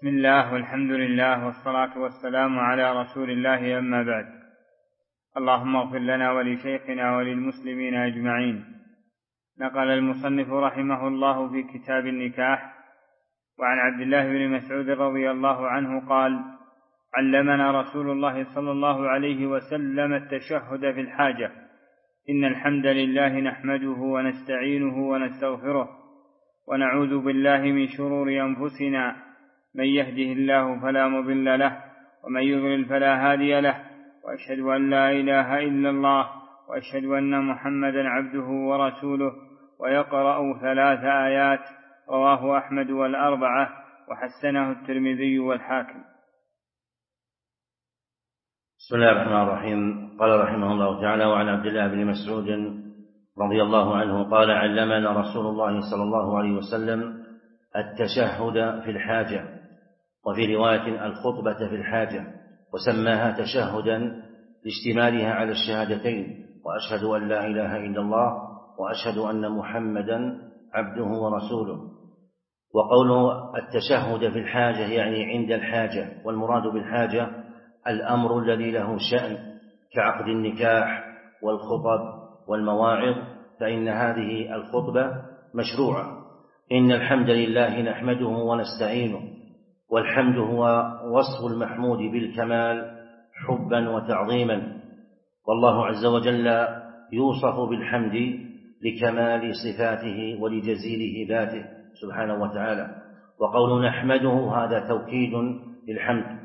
بسم الله والحمد لله والصلاة والسلام على رسول الله، أما بعد. اللهم اغفر لنا ولشيخنا وللمسلمين أجمعين. نقل المصنف رحمه الله في كتاب النكاح وعن عبد الله بن مسعود رضي الله عنه قال: علمنا رسول الله صلى الله عليه وسلم التشهد في الحاجة: إن الحمد لله نحمده ونستعينه ونستغفره ونعوذ بالله من شرور أنفسنا، من يهده الله فلا مضل له ومن يضلل فلا هادي له، وأشهد أن لا إله إلا الله وأشهد أن محمدا عبده ورسوله. ويقرأ 3 آيات. رواه أحمد والأربعة وحسنه الترمذي والحاكم. بسم الله الرحمن الرحيم. قال رحمه الله تعالى: وعن عبد الله بن مسعود رضي الله عنه قال: علمنا رسول الله صلى الله عليه وسلم التشهد في الحاجة، وفي رواية الخطبة في الحاجة، وسماها تشهدا لاشتمالها على الشهادتين: وأشهد أن لا إله إلا الله وأشهد أن محمدا عبده ورسوله. وقوله التشهد في الحاجة يعني عند الحاجة، والمراد بالحاجة الأمر الذي له شأن كعقد النكاح والخطب والمواعظ، فإن هذه الخطبة مشروعة. إن الحمد لله نحمده ونستعينه، والحمد هو وصف المحمود بالكمال حبا وتعظيما، والله عز وجل يوصف بالحمد لكمال صفاته ولجزيل ذاته سبحانه وتعالى. وقول نحمده هذا توكيد للحمد.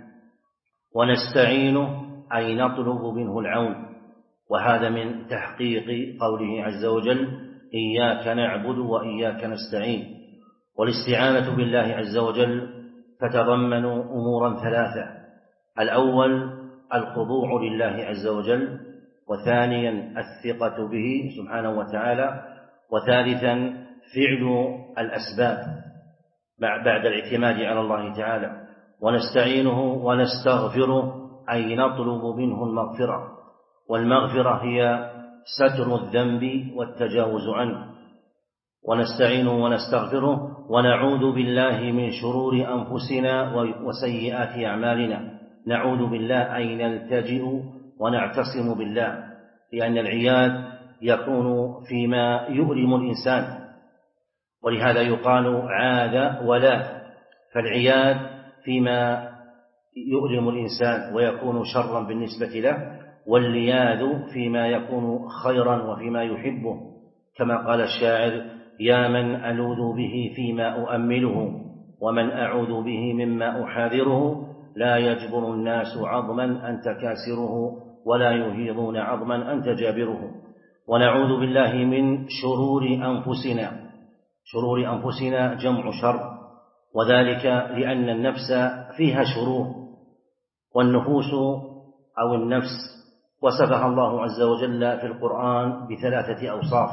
ونستعينه أي نطلب منه العون، وهذا من تحقيق قوله عز وجل: إياك نعبد وإياك نستعين. والاستعانة بالله عز وجل تتضمن أمورا 3: الأول الخضوع لله عز وجل، وثانيا الثقة به سبحانه وتعالى، وثالثا فعل الأسباب بعد الاعتماد على الله تعالى. ونستعينه ونستغفره أي نطلب منه المغفرة، والمغفرة هي ستر الذنب والتجاوز عنه. ونستعينه ونستغفره ونعوذ بالله من شرور أنفسنا وسيئات أعمالنا. نعوذ بالله أي نلتجئ ونعتصم بالله، لأن العياذ يكون فيما يؤلم الإنسان، ولهذا يقال عاذ ولا، فالعياذ فيما يؤلم الإنسان ويكون شرا بالنسبة له، واللياذ فيما يكون خيرا وفيما يحبه، كما قال الشاعر: يا من ألوذ به فيما أؤمله، ومن أعوذ به مما أحاذره، لا يجبر الناس عظما أنت كاسره، ولا يهيضون عظما أنت جابره. ونعوذ بالله من شرور أنفسنا. شرور أنفسنا جمع شر، وذلك لأن النفس فيها شرور، والنفوس أو النفس وصفها الله عز وجل في القرآن ب3 أوصاف: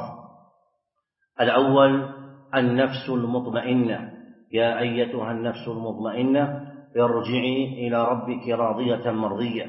الأول النفس المطمئنة: يا أيتها النفس المطمئنة ارجعي إلى ربك راضية مرضية.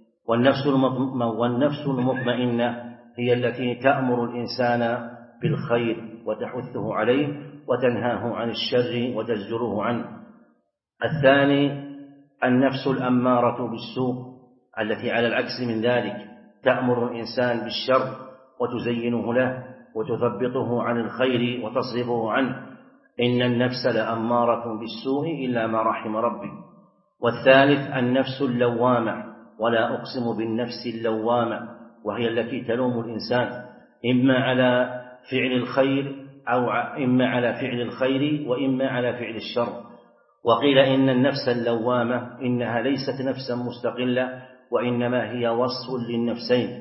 والنفس المطمئنة هي التي تأمر الإنسان بالخير وتحثه عليه وتنهاه عن الشر وتزجره عنه. الثاني النفس الأمارة بالسوء، التي على العكس من ذلك تأمر الإنسان بالشر وتزينه له وتثبطه عن الخير وتصرفه عنه. إن النفس لأمارة بالسوء إلا ما رحم ربي. والثالث النفس اللوامة، ولا أقسم بالنفس اللوامة، وهي التي تلوم الإنسان إما على فعل الخير أو إما على فعل الخير وإما على فعل الشر. وقيل إن النفس اللوامة إنها ليست نفسا مستقلة، وإنما هي وصف للنفسين.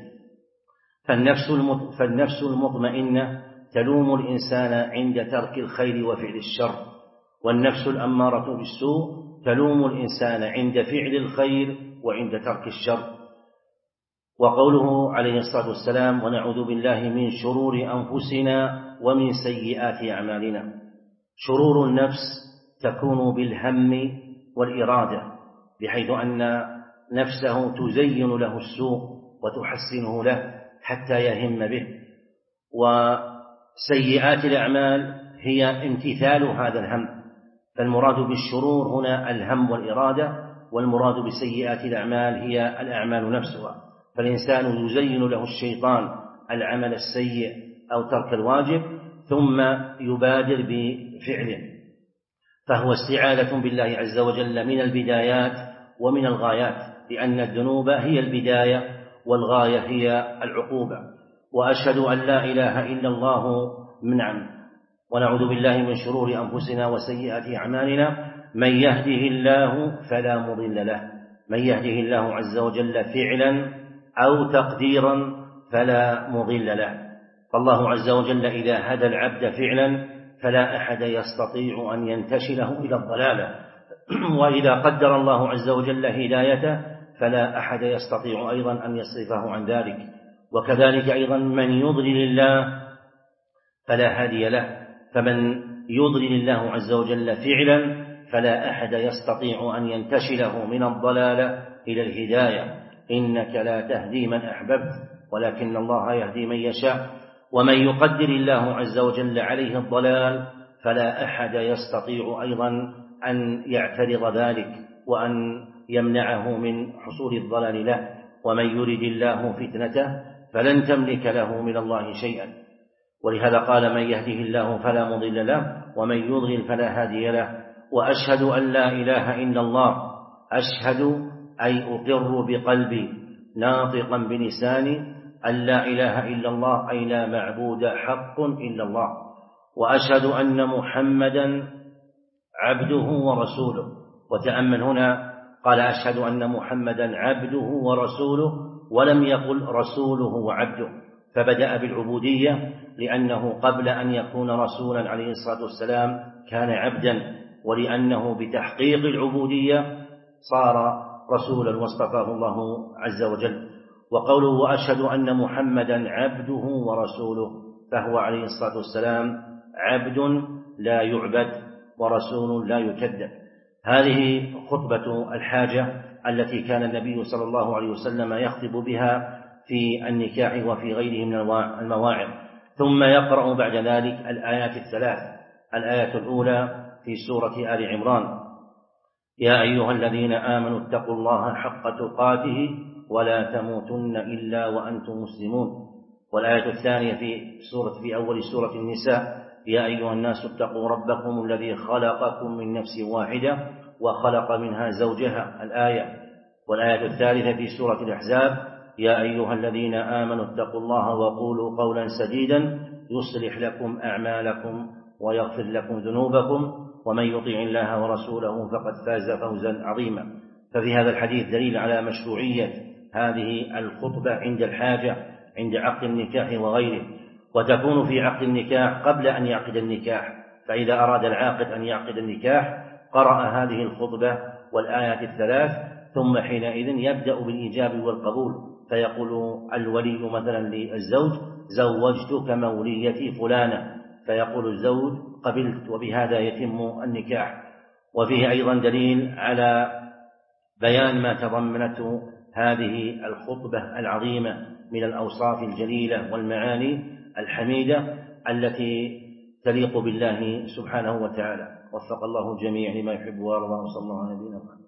فالنفس المطمئنة تلوم الإنسان عند ترك الخير وفعل الشر، والنفس الأمارة بالسوء تلوم الإنسان عند فعل الخير وعند ترك الشر. وقوله عليه الصلاة والسلام: ونعوذ بالله من شرور أنفسنا ومن سيئات أعمالنا. شرور النفس تكون بالهم والإرادة، بحيث أن نفسه تزين له السوء وتحسنه له حتى يهم به. وسيئات الأعمال هي امتثال هذا الهم، فالمراد بالشرور هنا الهم والإرادة، والمراد بسيئات الأعمال هي الأعمال نفسها. فالإنسان يزين له الشيطان العمل السيء أو ترك الواجب ثم يبادر بفعله، فهو استعاذة بالله عز وجل من البدايات ومن الغايات، لأن الذنوب هي البداية والغاية هي العقوبة. وأشهد أن لا إله إلا الله ونعوذ بالله من شرور أنفسنا وسيئات أعمالنا. من يهده الله فلا مضل له، من يهده الله عز وجل فعلا أو تقديرا فلا مضل له. فالله عز وجل إذا هدى العبد فعلا فلا أحد يستطيع أن ينتشله إلى الضلالة، وإذا قدر الله عز وجل هدايته فلا أحد يستطيع أيضا أن يصرفه عن ذلك. وكذلك أيضا من يضلل الله فلا هادي له، فمن يضلل الله عز وجل فعلا فلا أحد يستطيع أن ينتشله من الضلالة إلى الهداية. إنك لا تهدي من أحببت ولكن الله يهدي من يشاء. ومن يقدر الله عز وجل عليه الضلال فلا أحد يستطيع أيضا أن يعترض ذلك وأن يمنعه من حصول الضلال له. ومن يرد الله فتنته فلن تملك له من الله شيئا. ولهذا قال من يهده الله فلا مضل له ومن يضلل فلا هادي له. وأشهد أن لا إله إلا الله، أشهد أي أقر بقلبي ناطقا بلساني أن لا إله إلا الله، أي لا معبود حق إلا الله. وأشهد أن محمدا عبده ورسوله. وتأمل هنا قال أشهد أن محمدا عبده ورسوله ولم يقل رسوله وعبده، فبدأ بالعبودية لأنه قبل أن يكون رسولا عليه الصلاة والسلام كان عبدا، ولأنه بتحقيق العبودية صار رسولا واصطفاه الله عز وجل. وقوله وأشهد أن محمدا عبده ورسوله، فهو عليه الصلاة والسلام عبد لا يعبد ورسول لا يكذب. هذه خطبة الحاجة التي كان النبي صلى الله عليه وسلم يخطب بها في النكاح وفي غيره من المواعظ. ثم يقرأ بعد ذلك الآيات الثلاث. الآية الأولى في سورة آل عمران: يا أيها الذين آمنوا اتقوا الله حق تقاته ولا تموتن إلا وأنتم مسلمون. والآية الثانية في أول سورة النساء: يا أيها الناس اتقوا ربكم الذي خلقكم من نفس واحدة وخلق منها زوجها، الآية. والآية الثالثة في سورة الأحزاب: يا أيها الذين آمنوا اتقوا الله وقولوا قولا سديدا يصلح لكم أعمالكم ويغفر لكم ذنوبكم ومن يطع الله ورسوله فقد فاز فوزا عظيما. ففي هذا الحديث دليل على مشروعية هذه الخطبة عند الحاجة، عند عقد النكاح وغيره، وتكون في عقد النكاح قبل أن يعقد النكاح. فإذا أراد العاقد أن يعقد النكاح قرأ هذه الخطبة والآيات الثلاث، ثم حينئذ يبدأ بالإيجاب والقبول، فيقول الولي مثلا للزوج: زوجتك موليتي فلانة، فيقول الزوج: قبلت، وبهذا يتم النكاح. وفيه أيضا دليل على بيان ما تضمنته هذه الخطبة العظيمة من الأوصاف الجليلة والمعاني الحميدة التي تليق بالله سبحانه وتعالى. وفق الله الجميع لما يحب ويرضى، وصلى الله على نبينا محمد.